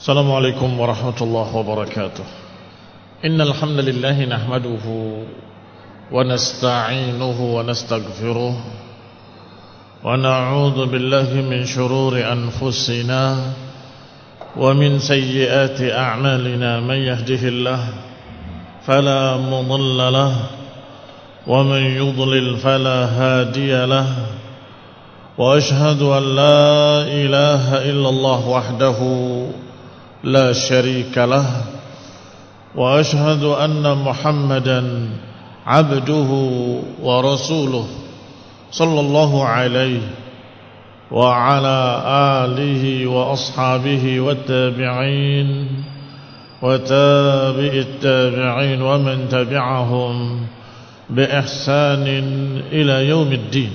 Assalamualaikum warahmatullahi wabarakatuh. Innal hamdalillah nahmaduhu wa nasta'inuhu wa nastaghfiruh wa na'udzu billahi min shururi anfusina wa min sayyiati a'malina. Man yahdihillah fala mudilla lahu wa man yudlil fala hadiya lahu. Wa ashhadu an la ilaha illallah wahdahu la syarika lah wa ashhadu anna Muhammadan abduhu wa rasuluh sallallahu alaihi wa ala alihi wa ashabihi wa tabi'in wa tabi'it tabi'in wa man tabi'ahum bi ihsanin ila yaumiddin.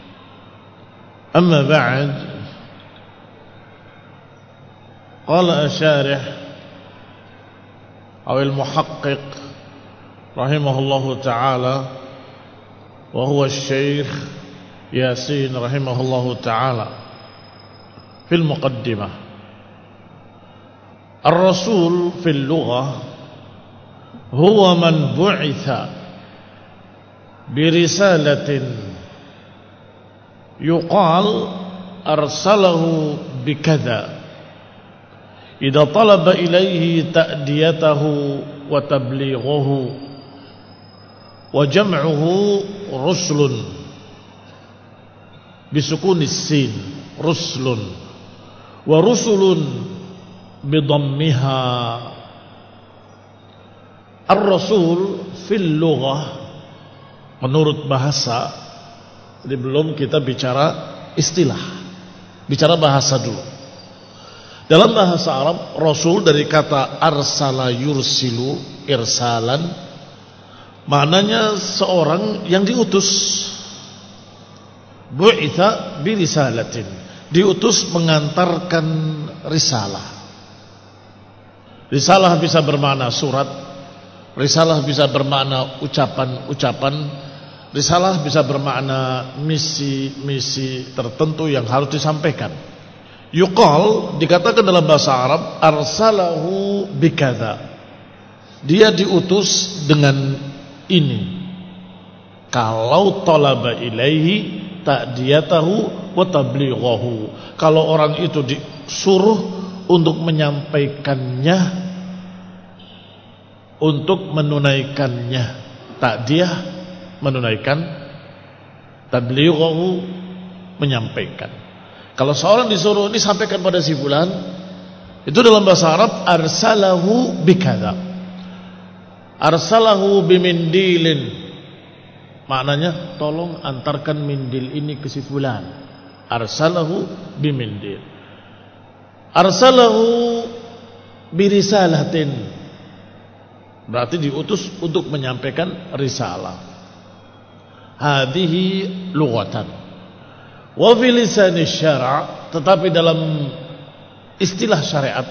Amma ba'd. قال الشارح أو المحقق رحمه الله تعالى وهو الشيخ ياسين رحمه الله تعالى في المقدمة: الرسول في اللغة هو من بعث برسالة يقال أرسله بكذا إذا طلب إليه تأديته وتبليغه. وجمعه رسل بسكون السين رسل ورسل بضمها. الرسول في اللغة menurut bahasa. Jadi belum kita bicara istilah, bicara bahasa dulu. Dalam bahasa Arab, Rasul dari kata arsala yursilu irsalan, maknanya seorang yang diutus. Bu'itha birisalatin, diutus mengantarkan risalah. Risalah bisa bermakna surat, risalah bisa bermakna ucapan-ucapan, risalah bisa bermakna misi-misi tertentu yang harus disampaikan. Yuqal, dikatakan dalam bahasa Arab, arsalahu bikadza, dia diutus dengan ini. Kalau talaba ilaihi ta'diyatahu wa tablighahu, kalau orang itu disuruh untuk menyampaikannya, untuk menunaikannya, ta'diyah menunaikan, tablighahu menyampaikan. Kalau seorang disuruh disampaikan pada si fulan, itu dalam bahasa Arab arsalahu bikadza. Arsalahu bimindilin, maknanya tolong antarkan mindil ini ke si fulan. Arsalahu bimindil. Arsalahu birisalatin, berarti diutus untuk menyampaikan risalah. Hadhihi lughatan. Wa fi lisan syara', tetapi dalam istilah syariat,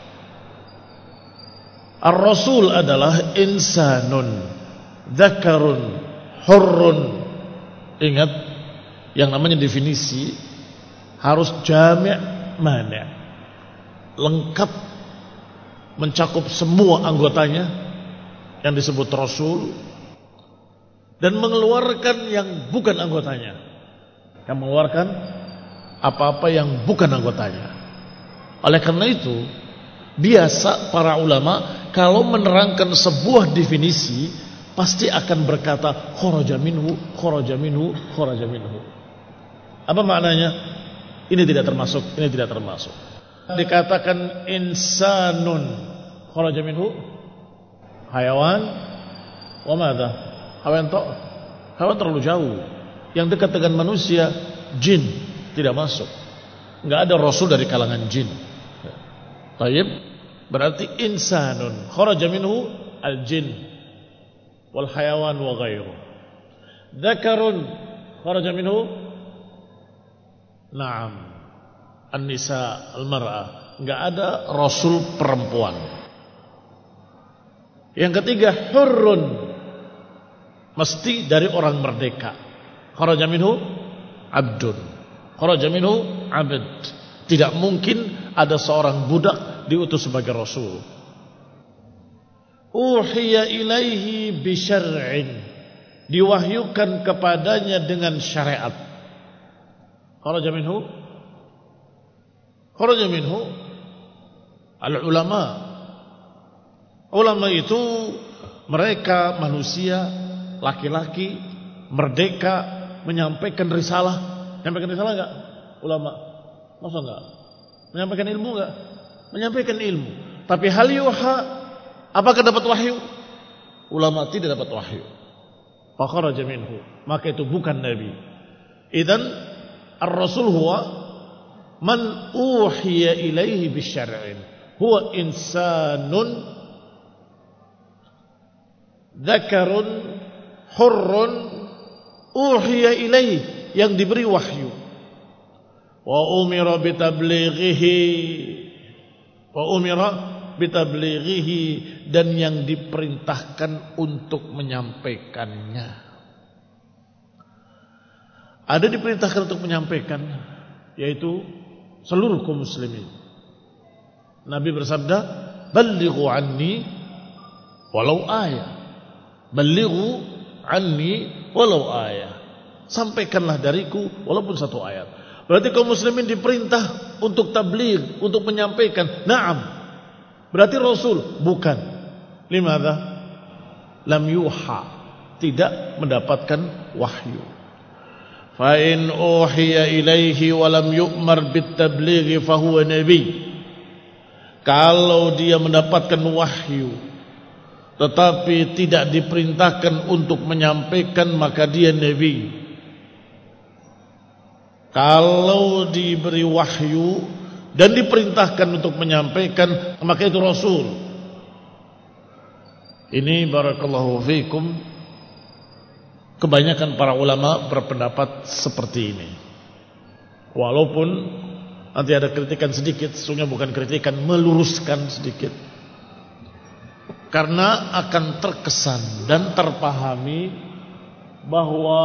ar-rasul adalah insanun dzakarun hurrun. Ingat, yang namanya definisi harus jami' mani', lengkap, mencakup semua anggotanya yang disebut rasul, dan mengeluarkan yang bukan anggotanya, yang mengeluarkan apa-apa yang bukan anggotanya. Oleh karena itu, biasa para ulama kalau menerangkan sebuah definisi pasti akan berkata kharaja minhu, kharaja minhu, kharaja minhu. Apa maknanya? Ini tidak termasuk, ini tidak termasuk. Dikatakan insanun, kharaja minhu hayawan, wa madza? Hayawan terlalu jauh. Yang dekat dengan manusia, jin, tidak masuk. Enggak ada rasul dari kalangan jin. Baik, berarti insanun kharaja minhu al-jin wal hayawan wa ghairu. Dzakarun kharaja minhu, na'am, an-nisa, al-mar'ah. Enggak ada rasul perempuan. Yang ketiga, hurrun, mesti dari orang merdeka. Kharaja minhu abdun, kharaja minhu abd. Tidak mungkin ada seorang budak diutus sebagai rasul. Uhiya ilaihi bisyar'in, diwahyukan kepadanya dengan syariat. Kharaja minhu al-ulama. Ulama itu mereka manusia laki-laki merdeka menyampaikan risalah. Menyampaikan risalah enggak? Ulama. Masa enggak? Menyampaikan ilmu enggak? Menyampaikan ilmu. Tapi hal yuha, apakah dapat wahyu? Ulama tidak dapat wahyu. Fakharaja minhu, maka itu bukan nabi. Idzan ar-rasul huwa man uhiya ilaihi bisyar'in. Huwa insanun dzakarun hurrun uhiya ilaihi, yang diberi wahyu. Wa umira bitablighihi, dan yang diperintahkan untuk menyampaikannya. Ada diperintahkan untuk menyampaikan, yaitu seluruh kaum muslimin. Nabi bersabda, "Ballighu anni walau ayah." Ballighu anni walau ayah. Sampaikanlah dariku walaupun satu ayat. Berarti kaum muslimin diperintah untuk tabligh, untuk menyampaikan. Naam. Berarti rasul? Bukan. Limadha? Lam yuha, tidak mendapatkan wahyu. Fa in uhiya ilaihi wa lam yu'mar bit-tabligh fa huwa nabi. Kalau dia mendapatkan wahyu tetapi tidak diperintahkan untuk menyampaikan, maka dia nabi. Kalau diberi wahyu dan diperintahkan untuk menyampaikan, maka itu rasul. Ini barakallahu fikum, kebanyakan para ulama berpendapat seperti ini. Walaupun nanti ada kritikan sedikit, sesungguhnya bukan kritikan, meluruskan sedikit. Karena akan terkesan dan terpahami bahwa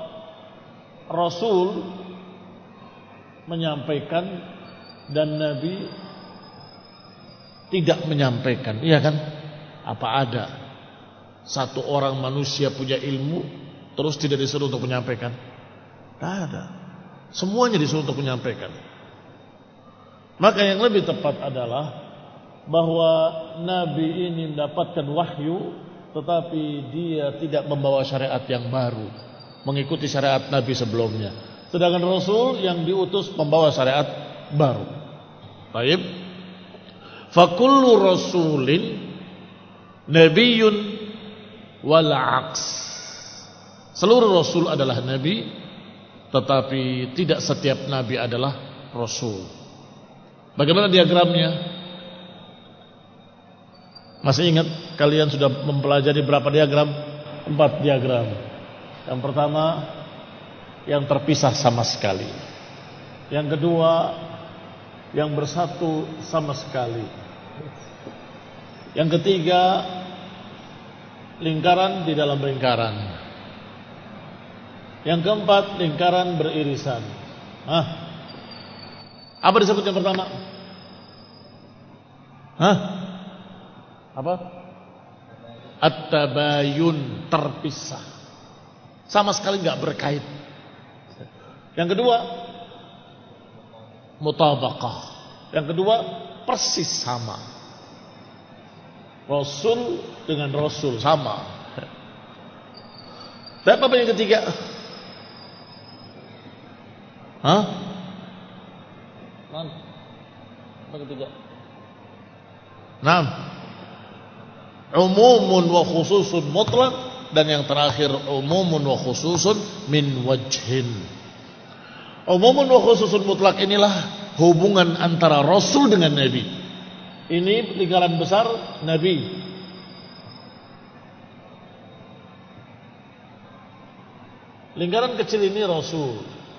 rasul menyampaikan dan nabi tidak menyampaikan. Iya kan? Apa ada satu orang manusia punya ilmu terus tidak disuruh untuk menyampaikan? Tidak ada. Semuanya disuruh untuk menyampaikan. Maka yang lebih tepat adalah bahwa nabi ini mendapatkan wahyu, tetapi dia tidak membawa syariat yang baru, mengikuti syariat nabi sebelumnya. Sedangkan rasul yang diutus membawa syariat baru. Baik. Fa kullu rasulin nabiyyun wal 'aks. Seluruh rasul adalah nabi, tetapi tidak setiap nabi adalah rasul. Bagaimana diagramnya? Masih ingat kalian sudah mempelajari berapa diagram? 4 diagram. Yang pertama, yang terpisah sama sekali. Yang kedua, yang bersatu sama sekali. Yang ketiga, lingkaran di dalam lingkaran. Yang keempat, lingkaran beririsan. Apa disebut yang pertama? Apa? At-tabayun, terpisah, sama sekali enggak berkait. Yang kedua, mutabaqah. Yang kedua, persis sama. Rasul dengan rasul sama. Dan apa yang ketiga? Apa ketiga? Umumun wa khususun mutlak, dan yang terakhir umumun wa khususun min wajhin. Umumun wa khususun mutlak inilah hubungan antara rasul dengan nabi. Ini lingkaran besar nabi. Lingkaran kecil ini rasul.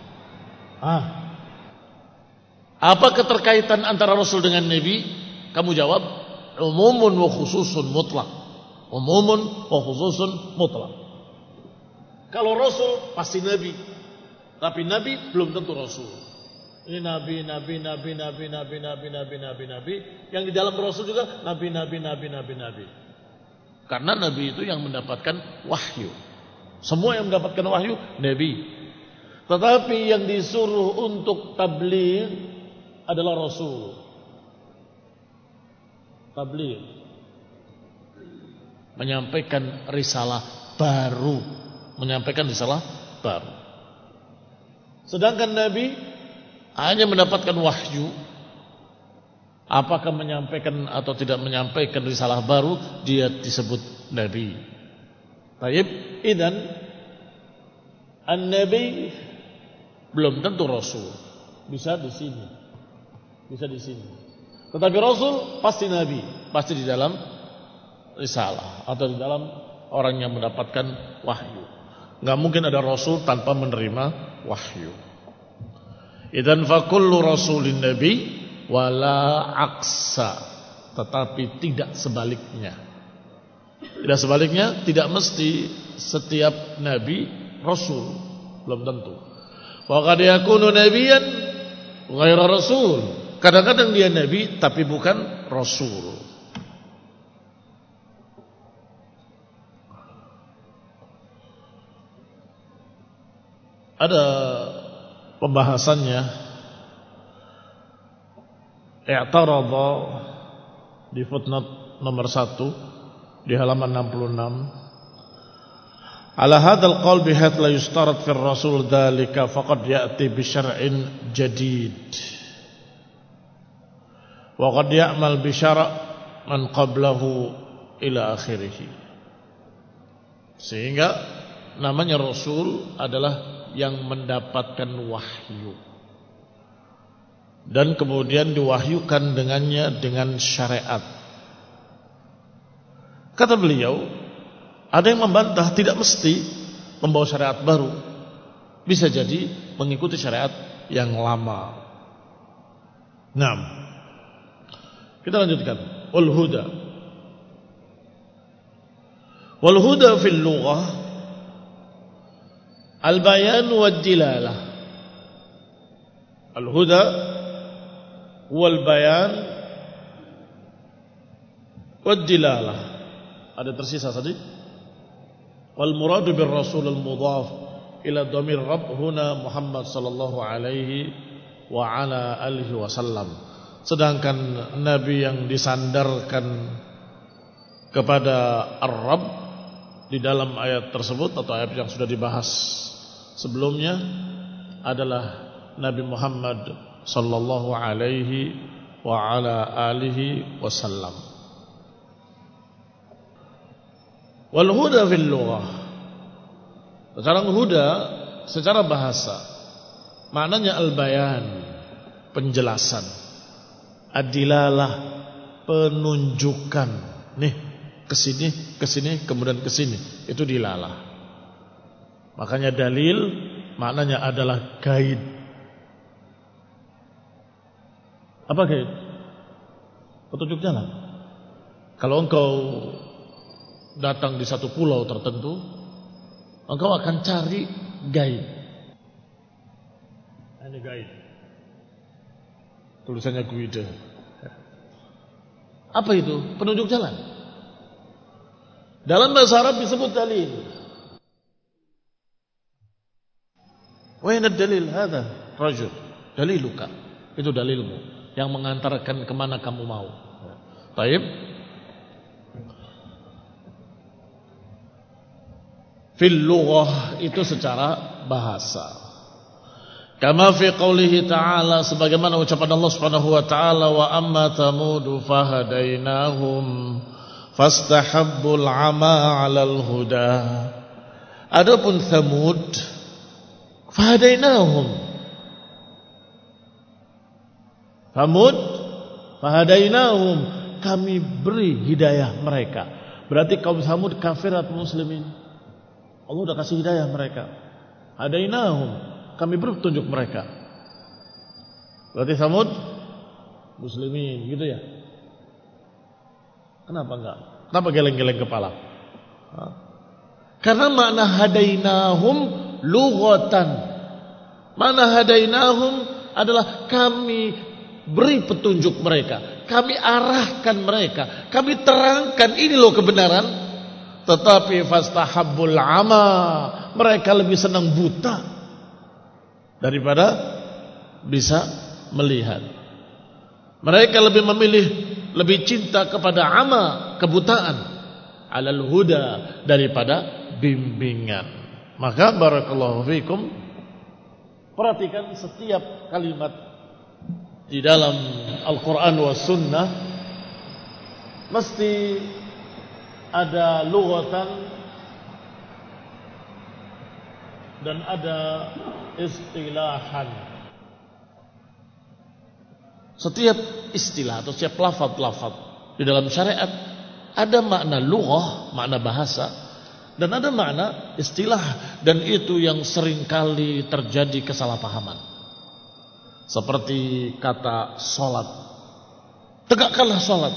Apa keterkaitan antara rasul dengan nabi? Kamu jawab, umumun wa khususun mutlak. Umumun wa khususun mutlak. Kalau rasul pasti nabi, tapi nabi belum tentu rasul. Ini nabi, nabi, nabi, nabi, nabi, nabi, nabi, nabi, nabi. Yang di dalam Rasul juga nabi, nabi, nabi, nabi, nabi. Karena nabi itu yang mendapatkan wahyu. Semua yang mendapatkan wahyu nabi. Tetapi yang disuruh untuk tabligh adalah Rasul. Tabligh, menyampaikan risalah baru, menyampaikan risalah baru. Sedangkan nabi hanya mendapatkan wahyu. Apakah menyampaikan atau tidak menyampaikan risalah baru, dia disebut nabi. Baik, idzan an-nabi belum tentu rasul. Bisa di sini. Bisa di sini. Tetapi rasul pasti nabi, pasti di dalam risalah atau di dalam orang yang mendapatkan wahyu. Enggak mungkin ada rasul tanpa menerima wahyu. Idzan fa kullu rasulin nabi wala aksa, tetapi tidak sebaliknya. Tidak sebaliknya, tidak mesti setiap nabi rasul, belum tentu. Wa qad yakunu nabiyyan ghairu rasul. Kadang-kadang dia nabi tapi bukan rasul. Ada pembahasannya, i'tarada di footnote nomor 1 di halaman 66. Ala hadzal qaul bihaits la yustarat fir rasul dzalika faqad ya'ti bi syar'in jadid wa qad ya'mal bi syara' man qablahu ila akhirih. Sehingga namanya rasul adalah yang mendapatkan wahyu dan kemudian diwahyukan dengannya dengan syariat. Kata beliau, ada yang membantah tidak mesti membawa syariat baru, bisa jadi mengikuti syariat yang lama. Nah, kita lanjutkan. Wal huda fil lughah al-bayan wad-dilalah. Al-huda wal bayan wad-dilalah. Ada tersisa tadi. Wal muradu bir rasul al-mudhaf ila dhamir rabb huna Muhammad sallallahu alaihi wa ala alihi wasallam. Sedangkan nabi yang disandarkan kepada ar-rabb di dalam ayat tersebut atau ayat yang sudah dibahas sebelumnya adalah Nabi Muhammad sallallahu alaihi wa ala alihi wasallam. Wal huda fil lughah. Sekarang huda secara bahasa maknanya al-bayan, penjelasan, ad-dilalah, penunjukan. Nih, kesini, kemudian kesini. Itu dilalah. Makanya dalil maknanya adalah guide. Apa guide? Petunjuk jalan. Kalau engkau datang di satu pulau tertentu, engkau akan cari guide. Ini guide. Tulisannya guide. Apa itu? Penunjuk jalan. Dalam bahasa Arab disebut dalil. Wa inna dalil hadha rajul daliluka. Itu dalilmu yang mengantarkan kemana kamu mau. Baik. Fil lughah itu secara bahasa. Kama fi qoulihi ta'ala, sebagaimana ucapan Allah Subhanahu wa taala, wa amma thamudu fahadainahum fastahabbul 'ama 'alal huda. Adapun Thamud fahadainahum. Thamud fahadainahum, kami beri hidayah mereka. Berarti kaum Thamud kafir atau muslimin? Allah sudah kasih hidayah mereka. Hadainahum, kami beri petunjuk mereka. Berarti Thamud muslimin, gitu ya? Kenapa enggak? Kenapa geleng-geleng kepala? Karena makna hadainahum lughatan. Makna hadainahum adalah kami beri petunjuk mereka, kami arahkan mereka, kami terangkan ini loh kebenaran. Tetapi fastahabbul ama, mereka lebih senang buta daripada bisa melihat. Mereka lebih memilih, lebih cinta kepada ama, kebutaan, alal huda, daripada bimbingan. Maka barakallahu fikum, perhatikan setiap kalimat di dalam Al-Quran wa Sunnah mesti ada lughatan dan ada istilahan. Setiap istilah atau setiap lafaz-lafaz di dalam syariat ada makna lughah, makna bahasa, dan ada makna istilah, dan itu yang seringkali terjadi kesalahpahaman. Seperti kata salat. Tegakkanlah salat.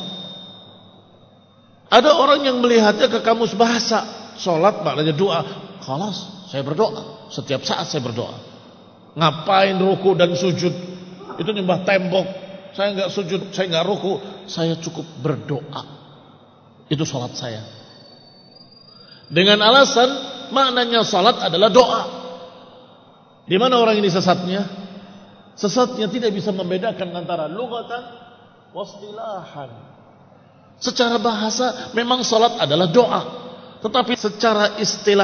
Ada orang yang melihatnya ke kamus bahasa. Salat maknanya doa. Khalas, saya berdoa. Setiap saat saya berdoa. Ngapain ruku dan sujud? Itu nyembah tembok. Saya enggak sujud, saya enggak ruku, saya cukup berdoa. Itu salat saya. Dengan alasan maknanya salat adalah doa. Di mana orang ini sesatnya? Sesatnya tidak bisa membedakan antara lughatan wastilahan. Secara bahasa memang salat adalah doa, tetapi secara istilah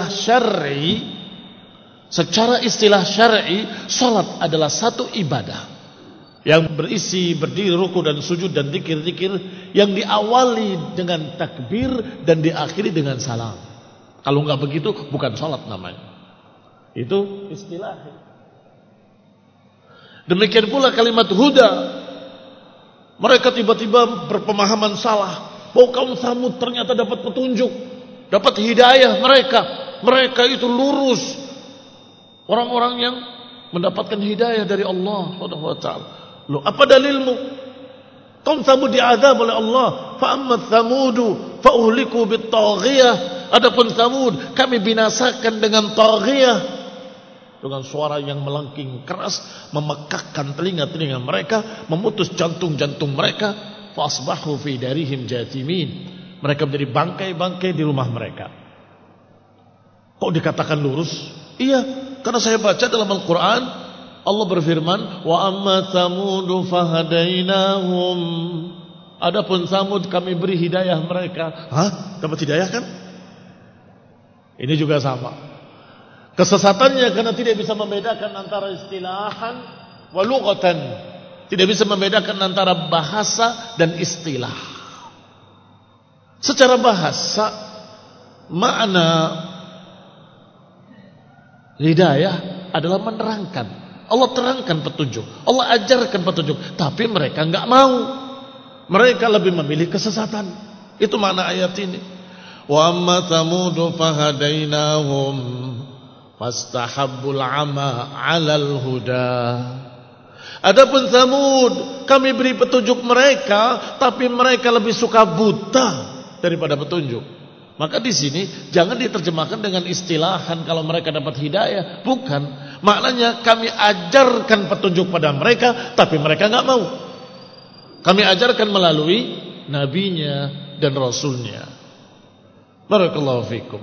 syar'i, salat adalah satu ibadah yang berisi berdiri, ruku dan sujud dan zikir-zikir yang diawali dengan takbir dan diakhiri dengan salam. Kalau enggak begitu bukan salat namanya. Itu istilah. Demikian pula kalimat huda. Mereka tiba-tiba berpemahaman salah bahwa kaum Samud ternyata dapat petunjuk, dapat hidayah mereka. Mereka itu lurus. Orang-orang yang mendapatkan hidayah dari Allah Subhanahu wa taala. Loh, apa dalilmu? Kaum Samud diazab oleh Allah. Fa amma Samudu fa uhliku bit taghiyah. Adapun Samud kami binasakan dengan taghiyah. Dengan suara yang melengking keras, memekakkan telinga-telinga mereka, memutus jantung-jantung mereka. Fa asbahu fi darihim jathimin. Mereka menjadi bangkai-bangkai di rumah mereka. Kok dikatakan lurus? Iya, karena saya baca dalam Al-Quran Allah berfirman, wa amma Samudu fahadainahum. Adapun Samud kami beri hidayah mereka. Hah? Dapat hidayah kan? Ini juga sama. Kesesatannya karena tidak bisa membedakan antara istilahan wa lughatan. Tidak bisa membedakan antara bahasa dan istilah. Secara bahasa, makna hidayah adalah menerangkan. Allah terangkan petunjuk, Allah ajarkan petunjuk, tapi mereka enggak mau. Mereka lebih memilih kesesatan. Itu makna ayat ini. Wa amma Samudu fahadainahum fastahabbul ama 'alal huda. Adapun Samud kami beri petunjuk mereka, tapi mereka lebih suka buta daripada petunjuk. Maka di sini jangan diterjemahkan dengan istilahan kalau mereka dapat hidayah, bukan. Maknanya kami ajarkan petunjuk pada mereka, tapi mereka enggak mau. Kami ajarkan melalui nabinya dan rasulnya. Barakallahu fikum.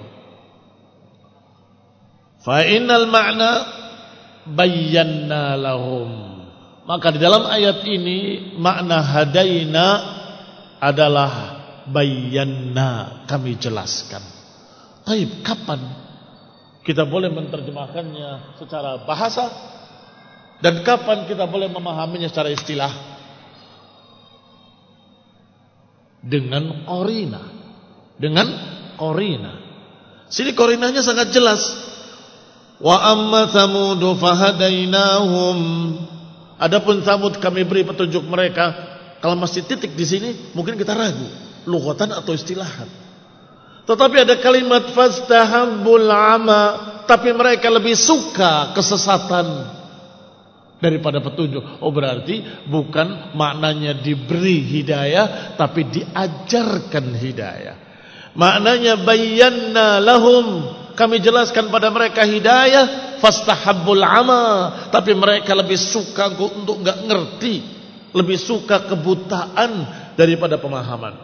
Fa innal ma'na bayyana lahum. Maka di dalam ayat ini makna hadaina adalah bayyana, kami jelaskan. Baik, kapan kita boleh menerjemahkannya secara bahasa dan kapan kita boleh memahaminya secara istilah? Dengan qarina. Dengan qarina. Sini qarinanya sangat jelas. Wa amma Samudu fahadainahum. Adapun Samud kami beri petunjuk mereka. Kalau masih titik di sini mungkin kita ragu, lughatan atau istilahan. Tetapi ada kalimat fastahabbul ama, tapi mereka lebih suka kesesatan daripada petunjuk. Oh, berarti bukan maknanya diberi hidayah, tapi diajarkan hidayah. Maknanya bayyana lahum, kami jelaskan pada mereka hidayah, fastahabbul ama, tapi mereka lebih suka untuk enggak ngerti, lebih suka kebutaan daripada pemahaman.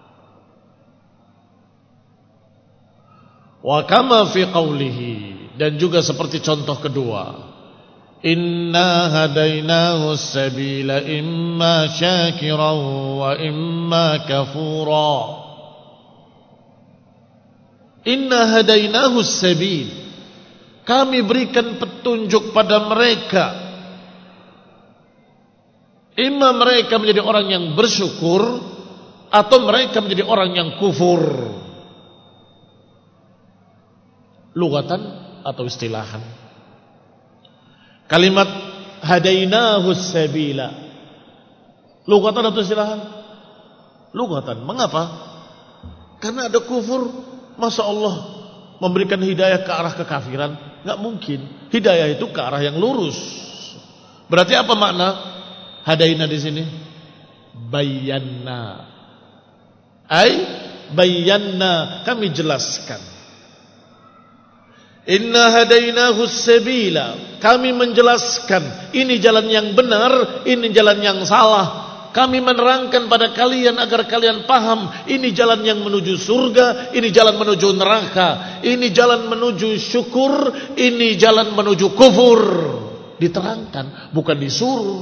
Wa kama fi qawlihi, dan juga seperti contoh kedua, inna hadainahu sabila imma syakiran wa imma kafura. Inna hadainahu sabil, kami berikan petunjuk pada mereka. Imma mereka menjadi orang yang bersyukur, atau mereka menjadi orang yang kufur. Lugatan atau istilahan. Kalimat hadainahu sabila, lugatan atau istilahan? Lugatan. Mengapa? Karena ada kufur. Masa Allah memberikan hidayah ke arah kekafiran? Enggak mungkin. Hidayah itu ke arah yang lurus. Berarti apa makna hadaina di sini? Bayanna. Bayanna, kami jelaskan. Inna hadainahu sabila, kami menjelaskan ini jalan yang benar, ini jalan yang salah. Kami menerangkan pada kalian agar kalian paham, ini jalan yang menuju surga, ini jalan menuju neraka, ini jalan menuju syukur, ini jalan menuju kufur. Diterangkan, bukan disuruh.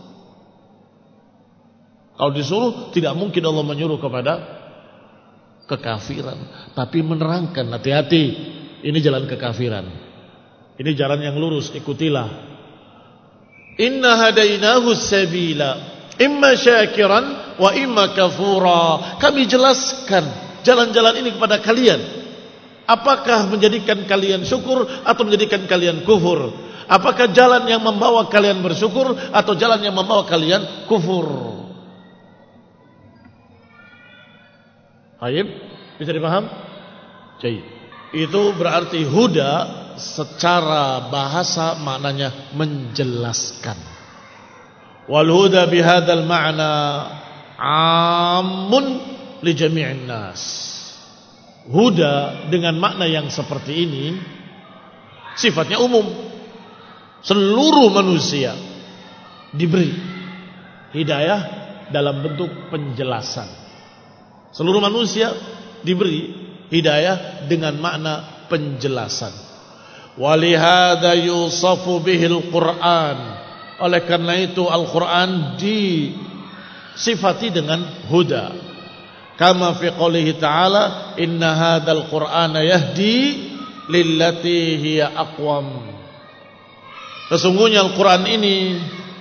Kalau disuruh, tidak mungkin Allah menyuruh kepada kekafiran, tapi menerangkan, hati-hati, ini jalan kekafiran, ini jalan yang lurus, ikutilah. Inna hadainahu sabila imma syakiran wa imma kafura. Kami jelaskan jalan-jalan ini kepada kalian. Apakah menjadikan kalian syukur atau menjadikan kalian kufur? Apakah jalan yang membawa kalian bersyukur atau jalan yang membawa kalian kufur? Baik, bisa dipaham? Baik. Itu berarti huda secara bahasa maknanya menjelaskan. Wal huda bihadzal ma'na 'ammun li jami'in nas. Huda dengan makna yang seperti ini sifatnya umum. Seluruh manusia diberi hidayah dalam bentuk penjelasan. Seluruh manusia diberi hidayah dengan makna penjelasan. Walihada yusafu bihil Qur'an. Oleh karena itu Al-Quran disifati dengan huda. Kama fi qawlihi ta'ala, inna hadal Qur'ana yahdi lillati hiya aqwam. Sesungguhnya Al-Quran ini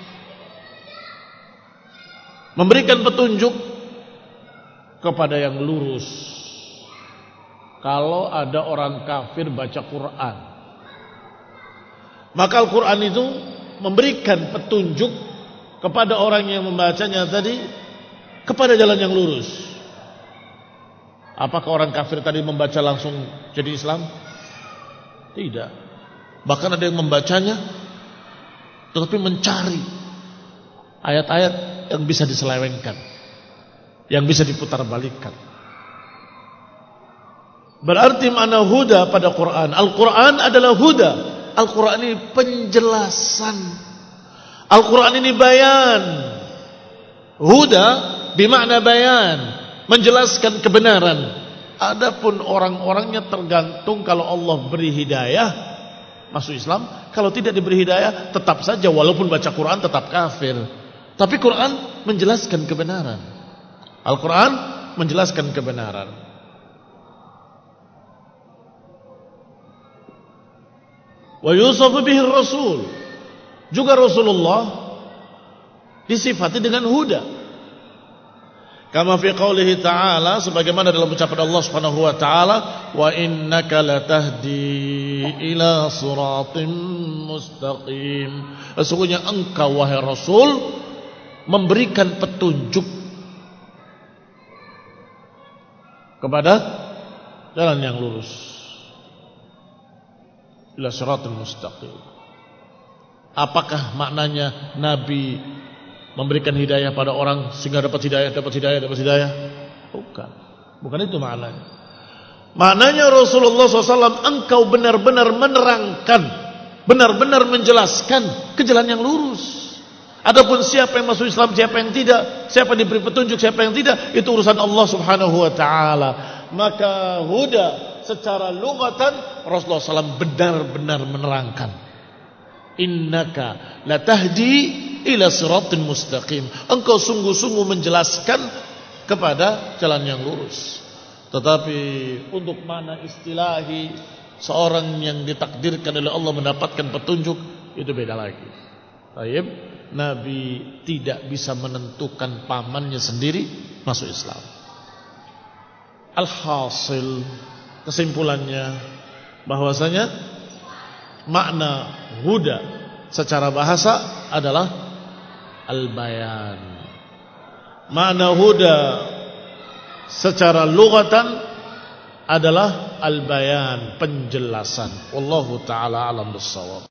memberikan petunjuk kepada yang lurus. Kalau ada orang kafir baca Quran, maka Al-Quran itu memberikan petunjuk kepada orang yang membacanya tadi kepada jalan yang lurus. Apakah orang kafir tadi membaca langsung jadi Islam? Tidak. Bahkan ada yang membacanya tetapi mencari ayat-ayat yang bisa diselewengkan, yang bisa diputarbalikkan. Berarti makna huda pada Quran, Al-Quran adalah huda. Al-Quran ini penjelasan, Al-Quran ini bayan. Huda bermakna bayan, menjelaskan kebenaran. Adapun orang-orangnya tergantung, kalau Allah beri hidayah masuk Islam, kalau tidak diberi hidayah tetap saja walaupun baca Quran tetap kafir. Tapi Quran menjelaskan kebenaran, Al-Quran menjelaskan kebenaran. Wa yusafu bihi Rasul, juga Rasulullah disifati dengan huda. Kama fi qaulihi ta'ala, sebagaimana dalam ucapan Allah Subhanahu wa taala, wa innaka latahdi ila siratim mustaqim. Sesungguhnya engkau wahai Rasul memberikan petunjuk kepada jalan yang lurus. Ila siratul mustaqim. Apakah maknanya Nabi memberikan hidayah pada orang sehingga dapat hidayah? Bukan. Bukan itu maknanya. Maknanya Rasulullah SAW engkau benar-benar menerangkan benar-benar menjelaskan ke jalan yang lurus. Adapun siapa yang masuk Islam, siapa yang tidak, siapa yang diberi petunjuk, siapa yang tidak, itu urusan Allah Subhanahu wa taala. Maka huda secara lughatan Rasulullah SAW benar-benar menerangkan, innaka latahdi ila siratin mustaqim. Engkau sungguh-sungguh menjelaskan kepada jalan yang lurus. Tetapi untuk mana istilahi seorang yang ditakdirkan oleh Allah mendapatkan petunjuk, itu beda lagi. Baik, Nabi tidak bisa menentukan pamannya sendiri masuk Islam. Alhasil, kesimpulannya bahwasanya makna huda secara bahasa adalah al-bayan. Makna huda secara lughatan adalah al-bayan, penjelasan. Wallahu taala alam bissawab.